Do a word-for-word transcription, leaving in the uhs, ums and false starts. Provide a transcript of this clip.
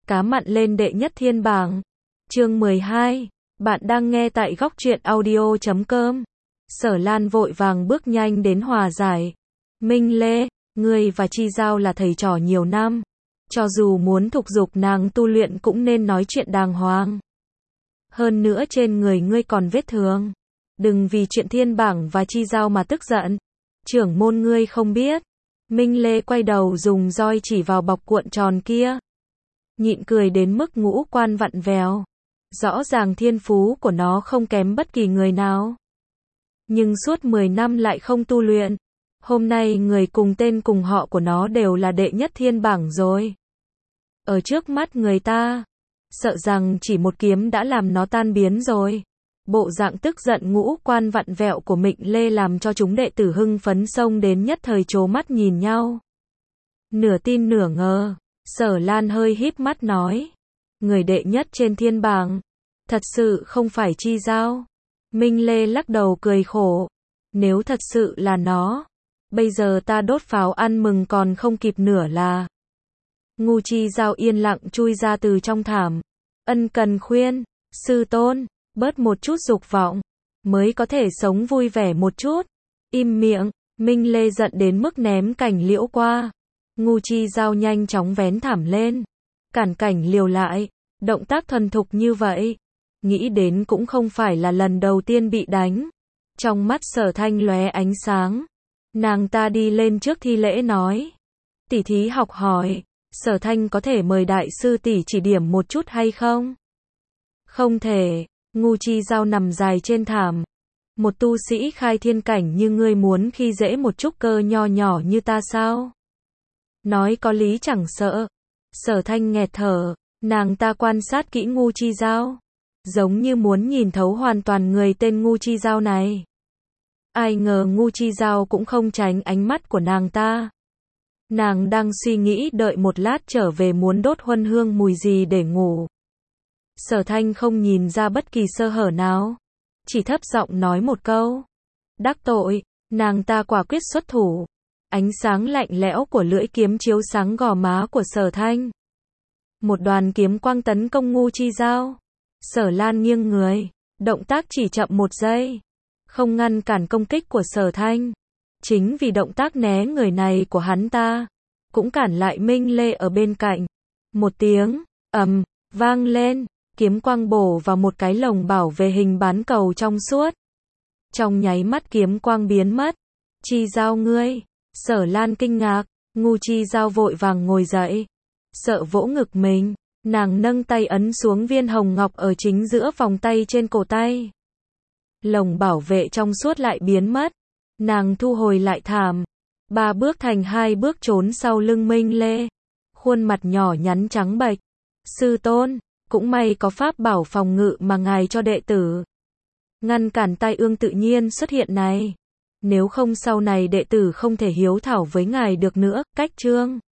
cá mặn lên đệ nhất thiên bảng. Chương mười hai. Bạn đang nghe tại góc truyện audio chấm com. Sở Lan vội vàng bước nhanh đến hòa giải. Minh Lê, ngươi và Chi Giao là thầy trò nhiều năm. Cho dù muốn thúc giục nàng tu luyện cũng nên nói chuyện đàng hoàng. Hơn nữa trên người ngươi còn vết thương. Đừng vì chuyện thiên bảng và Chi Giao mà tức giận. Trưởng môn ngươi không biết. Minh Lê quay đầu dùng roi chỉ vào bọc cuộn tròn kia. Nhịn cười đến mức ngũ quan vặn vẹo. Rõ ràng thiên phú của nó không kém bất kỳ người nào. Nhưng suốt mười năm lại không tu luyện. Hôm nay người cùng tên cùng họ của nó đều là đệ nhất thiên bảng rồi. Ở trước mắt người ta, sợ rằng chỉ một kiếm đã làm nó tan biến rồi. Bộ dạng tức giận ngũ quan vặn vẹo của Mịnh Lê làm cho chúng đệ tử hưng phấn xông đến nhất thời trố mắt nhìn nhau. Nửa tin nửa ngờ, Sở Lan hơi híp mắt nói. Người đệ nhất trên thiên bảng, thật sự không phải Chi Giao. Minh Lê lắc đầu cười khổ. Nếu thật sự là nó, bây giờ ta đốt pháo ăn mừng còn không kịp nửa là. Ngu Chi Giao yên lặng chui ra từ trong thảm. Ân cần khuyên, sư tôn, bớt một chút dục vọng, mới có thể sống vui vẻ một chút. Im miệng, Minh Lê giận đến mức ném cảnh liễu qua. Ngu Chi Giao nhanh chóng vén thảm lên, cản cảnh liều lại, động tác thuần thục như vậy. Nghĩ đến cũng không phải là lần đầu tiên bị đánh. Trong mắt Sở Thanh lóe ánh sáng. Nàng ta đi lên trước thi lễ nói. Tỷ thí học hỏi, Sở Thanh có thể mời đại sư tỷ chỉ điểm một chút hay không? Không thể. Ngu Chi Giao nằm dài trên thảm. Một tu sĩ khai thiên cảnh như ngươi muốn khi dễ một trúc cơ nho nhỏ như ta sao? Nói có lý chẳng sợ. Sở Thanh nghẹt thở. Nàng ta quan sát kỹ Ngu Chi Giao, giống như muốn nhìn thấu hoàn toàn người tên Ngu Chi Giao này. Ai ngờ Ngu Chi Giao cũng không tránh ánh mắt của nàng ta. Nàng đang suy nghĩ đợi một lát trở về muốn đốt huân hương mùi gì để ngủ. Sở Thanh không nhìn ra bất kỳ sơ hở nào, chỉ thấp giọng nói một câu. Đắc tội, nàng ta quả quyết xuất thủ. Ánh sáng lạnh lẽo của lưỡi kiếm chiếu sáng gò má của Sở Thanh. Một đoàn kiếm quang tấn công Ngu Chi Giao. Sở Lan nghiêng người, động tác chỉ chậm một giây, không ngăn cản công kích của Sở Thanh. Chính vì động tác né người này của hắn ta, cũng cản lại Minh Lê ở bên cạnh. Một tiếng ầm vang lên, kiếm quang bổ vào một cái lồng bảo vệ hình bán cầu trong suốt. Trong nháy mắt kiếm quang biến mất. Chi Giao ngươi. Sở Lan kinh ngạc. Ngu Chi Giao vội vàng ngồi dậy, sợ vỗ ngực mình. Nàng nâng tay ấn xuống viên hồng ngọc ở chính giữa vòng tay trên cổ tay. Lồng bảo vệ trong suốt lại biến mất. Nàng thu hồi lại thảm, ba bước thành hai bước trốn sau lưng Minh Lê. Khuôn mặt nhỏ nhắn trắng bệch. Sư tôn, cũng may có pháp bảo phòng ngự mà ngài cho đệ tử, ngăn cản tai ương tự nhiên xuất hiện này. Nếu không sau này đệ tử không thể hiếu thảo với ngài được nữa. Cách chương